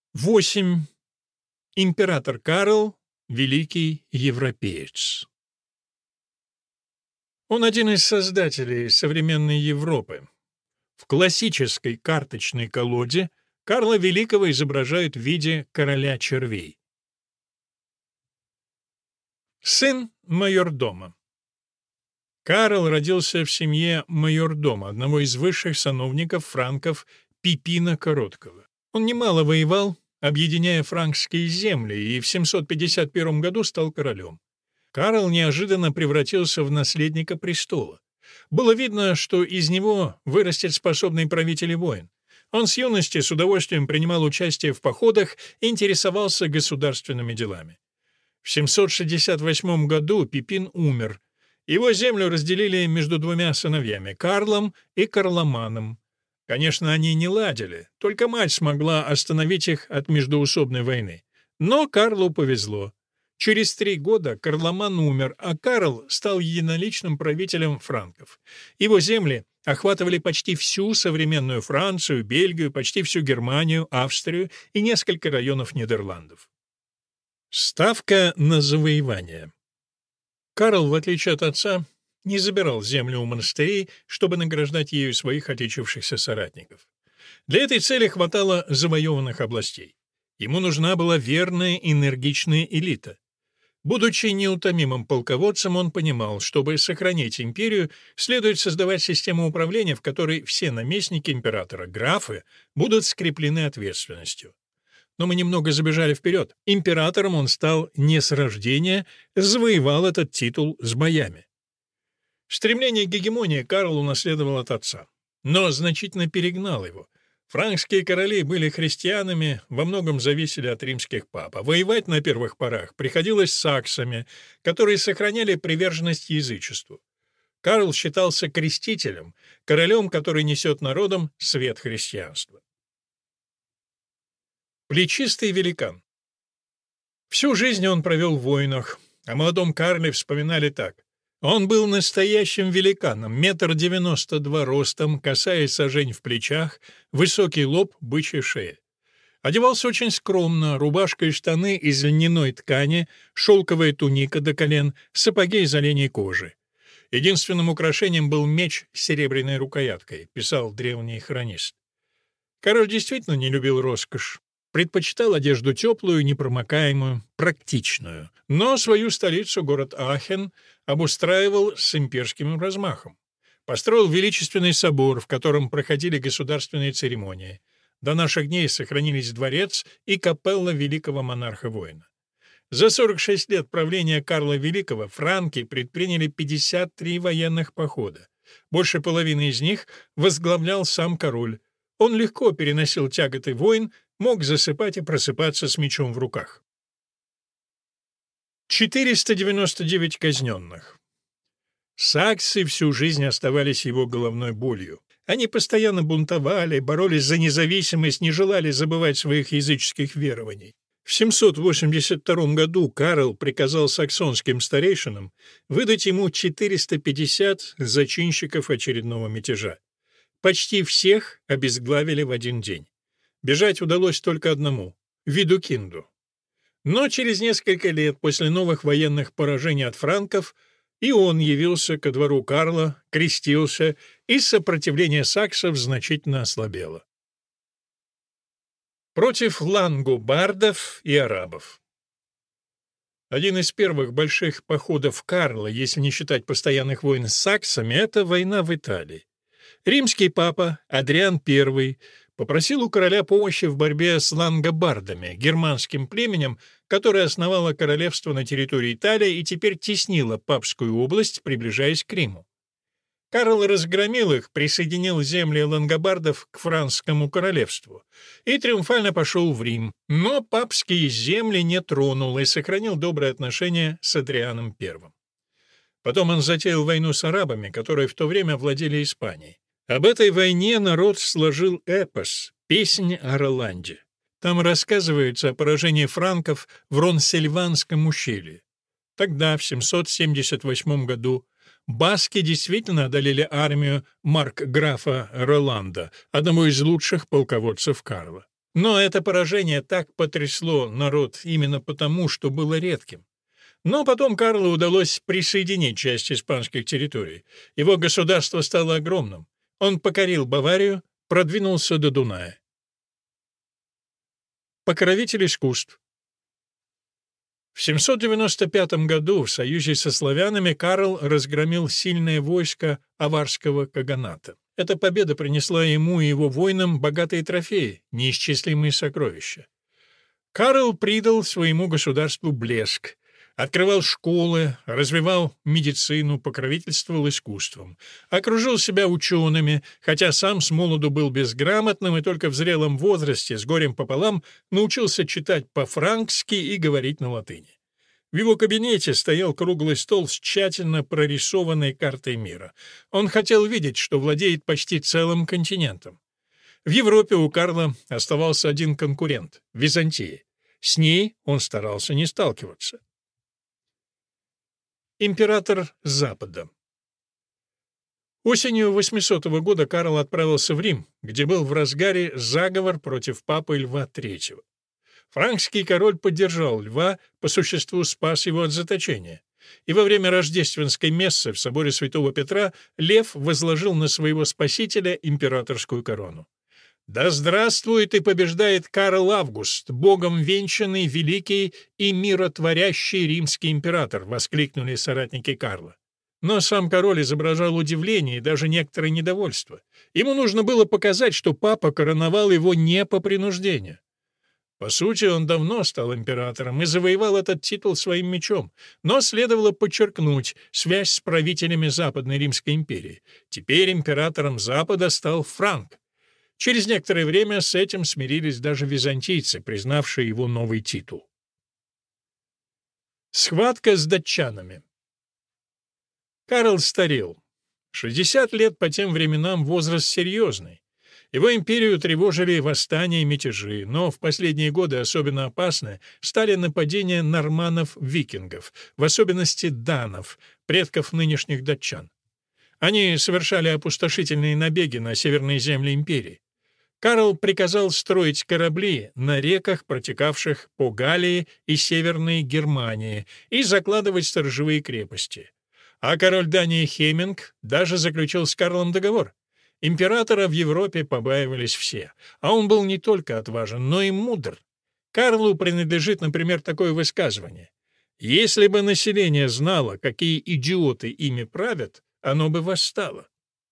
8. Император Карл — великий европеец. Он один из создателей современной Европы. В классической карточной колоде Карла Великого изображают в виде короля червей. Сын майордома. Карл родился в семье майордома, одного из высших сановников франков Пипина Короткого. Он немало воевал, объединяя франкские земли, и в 751 году стал королем. Карл неожиданно превратился в наследника престола. Было видно, что из него вырастет способный правитель и воин. Он с юности с удовольствием принимал участие в походах и интересовался государственными делами. В 768 году Пипин умер. Его землю разделили между двумя сыновьями — Карлом и Карломаном. Конечно, они не ладили, только мать смогла остановить их от междоусобной войны. Но Карлу повезло. Через 3 года Карломан умер, а Карл стал единоличным правителем франков. Его земли охватывали почти всю современную Францию, Бельгию, почти всю Германию, Австрию и несколько районов Нидерландов. Ставка на завоевание. Карл, в отличие от отца, не забирал землю у монастырей, чтобы награждать ею своих отечившихся соратников. Для этой цели хватало завоеванных областей. Ему нужна была верная, энергичная элита. Будучи неутомимым полководцем, он понимал, чтобы сохранить империю, следует создавать систему управления, в которой все наместники императора, графы, будут скреплены ответственностью. Но мы немного забежали вперед. Императором он стал не с рождения, завоевал этот титул с боями. Стремление к гегемонии Карл унаследовал от отца, но значительно перегнал его. Франкские короли были христианами, во многом зависели от римских пап, а воевать на первых порах приходилось с саксами, которые сохраняли приверженность язычеству. Карл считался крестителем, королем, который несет народам свет христианства. Плечистый великан. Всю жизнь он провел в войнах. О молодом Карле вспоминали так. Он был настоящим великаном, 1,92 м ростом, косая сажень в плечах, высокий лоб, бычья шея. Одевался очень скромно, рубашка и штаны из льняной ткани, шелковая туника до колен, сапоги из оленей кожи. Единственным украшением был меч с серебряной рукояткой, писал древний хронист. Король действительно не любил роскошь. Предпочитал одежду теплую, непромокаемую, практичную. Но свою столицу, город Ахен, обустраивал с имперским размахом. Построил величественный собор, в котором проходили государственные церемонии. До наших дней сохранились дворец и капелла великого монарха-воина. За 46 лет правления Карла Великого франки предприняли 53 военных похода. Больше половины из них возглавлял сам король. Он легко переносил тяготы войн, мог засыпать и просыпаться с мечом в руках. 499 казненных. Саксы всю жизнь оставались его головной болью. Они постоянно бунтовали, боролись за независимость, не желали забывать своих языческих верований. В 782 году Карл приказал саксонским старейшинам выдать ему 450 зачинщиков очередного мятежа. Почти всех обезглавили в один день. Бежать удалось только одному — Видукинду. Но через несколько лет после новых военных поражений от франков и он явился ко двору Карла, крестился, и сопротивление саксов значительно ослабело. Против лангобардов и арабов. Один из первых больших походов Карла, если не считать постоянных войн с саксами, — это война в Италии. Римский папа Адриан I попросил у короля помощи в борьбе с лангобардами, германским племенем, которое основало королевство на территории Италии и теперь теснило папскую область, приближаясь к Риму. Карл разгромил их, присоединил земли лангобардов к франкскому королевству и триумфально пошел в Рим, но папские земли не тронул и сохранил добрые отношения с Адрианом I. Потом он затеял войну с арабами, которые в то время владели Испанией. Об этой войне народ сложил эпос «Песнь о Роланде». Там рассказывается о поражении франков в Ронсельванском ущелье. Тогда, в 778 году, баски действительно одолели армию маркграфа Роланда, одного из лучших полководцев Карла. Но это поражение так потрясло народ именно потому, что было редким. Но потом Карлу удалось присоединить часть испанских территорий. Его государство стало огромным. Он покорил Баварию, продвинулся до Дуная. Покровитель искусств. В 795 году в союзе со славянами Карл разгромил сильное войско аварского каганата. Эта победа принесла ему и его воинам богатые трофеи, неисчислимые сокровища. Карл придал своему государству блеск, открывал школы, развивал медицину, покровительствовал искусством, окружил себя учеными, хотя сам с молоду был безграмотным и только в зрелом возрасте, с горем пополам, научился читать по-франкски и говорить на латыни. В его кабинете стоял круглый стол с тщательно прорисованной картой мира. Он хотел видеть, что владеет почти целым континентом. В Европе у Карла оставался один конкурент — Византия. С ней он старался не сталкиваться. Император Запада. Осенью 800 года Карл отправился в Рим, где был в разгаре заговор против папы Льва III. Франкский король поддержал Льва, по существу спас его от заточения. И во время рождественской мессы в соборе Святого Петра Лев возложил на своего спасителя императорскую корону. «Да здравствует и побеждает Карл Август, богом венчанный, великий и миротворящий римский император!» — воскликнули соратники Карла. Но сам король изображал удивление и даже некоторое недовольство. Ему нужно было показать, что папа короновал его не по принуждению. По сути, он давно стал императором и завоевал этот титул своим мечом, но следовало подчеркнуть связь с правителями Западной Римской империи. Теперь императором Запада стал Франк. Через некоторое время с этим смирились даже византийцы, признавшие его новый титул. Схватка с датчанами. Карл старел. 60 лет по тем временам возраст серьезный. Его империю тревожили восстания и мятежи, но в последние годы особенно опасны стали нападения норманнов-викингов, в особенности данов, предков нынешних датчан. Они совершали опустошительные набеги на северные земли империи. Карл приказал строить корабли на реках, протекавших по Галлии и Северной Германии, и закладывать сторожевые крепости. А король Дании Хеминг даже заключил с Карлом договор. Императора в Европе побаивались все, а он был не только отважен, но и мудр. Карлу принадлежит, например, такое высказывание: «Если бы население знало, какие идиоты ими правят, оно бы восстало».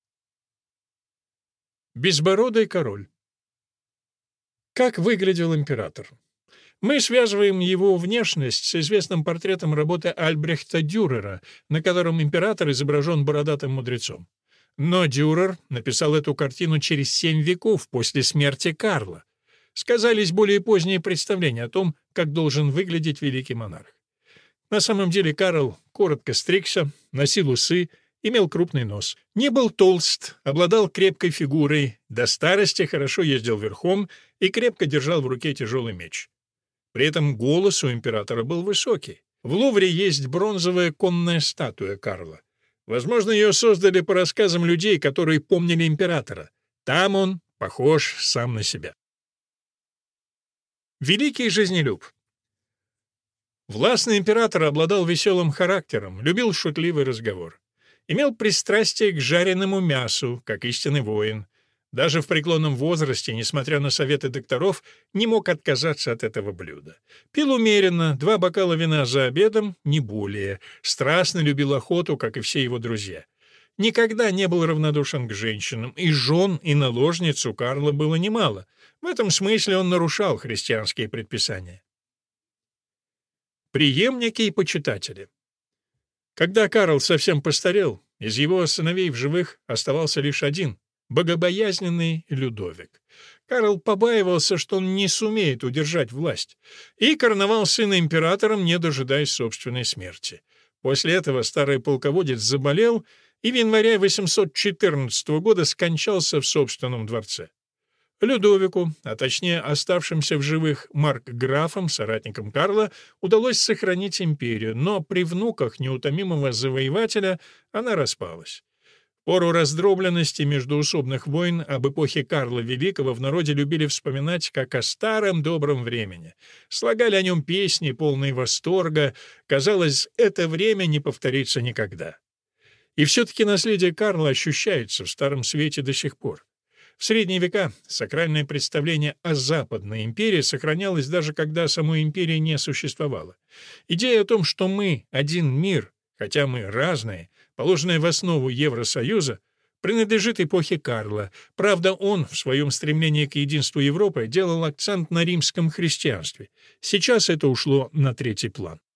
Безбородый король. Как выглядел император? Мы связываем его внешность с известным портретом работы Альбрехта Дюрера, на котором император изображен бородатым мудрецом. Но Дюрер написал эту картину через 7 веков после смерти Карла. Сказались более поздние представления о том, как должен выглядеть великий монарх. На самом деле Карл коротко стригся, носил усы, имел крупный нос. Не был толст, обладал крепкой фигурой, до старости хорошо ездил верхом и крепко держал в руке тяжелый меч. При этом голос у императора был высокий. В Лувре есть бронзовая конная статуя Карла. Возможно, ее создали по рассказам людей, которые помнили императора. Там он похож сам на себя. Великий жизнелюб. Властный император обладал веселым характером, любил шутливый разговор. Имел пристрастие к жареному мясу, как истинный воин. Даже в преклонном возрасте, несмотря на советы докторов, не мог отказаться от этого блюда. Пил умеренно, 2 бокала вина за обедом, не более. Страстно любил охоту, как и все его друзья. Никогда не был равнодушен к женщинам, и жен, и наложниц у Карла было немало. В этом смысле он нарушал христианские предписания. Преемники и почитатели. Когда Карл совсем постарел, из его сыновей в живых оставался лишь один — богобоязненный Людовик. Карл побаивался, что он не сумеет удержать власть, и короновал сына императором, не дожидаясь собственной смерти. После этого старый полководец заболел и в январе 814 года скончался в собственном дворце. Людовику, а точнее оставшимся в живых маркграфам, соратникам Карла, удалось сохранить империю, но при внуках неутомимого завоевателя она распалась. пору раздробленности междоусобных войн об эпохе Карла Великого в народе любили вспоминать как о старом добром времени. Слагали о нем песни, полные восторга. Казалось, это время не повторится никогда. И все-таки наследие Карла ощущается в Старом Свете до сих пор. В средние века сакральное представление о Западной империи сохранялось даже когда самой империи не существовало. Идея о том, что мы один мир, хотя мы разные, положенная в основу Евросоюза, принадлежит эпохе Карла. Правда, он в своем стремлении к единству Европы делал акцент на римском христианстве. Сейчас это ушло на третий план.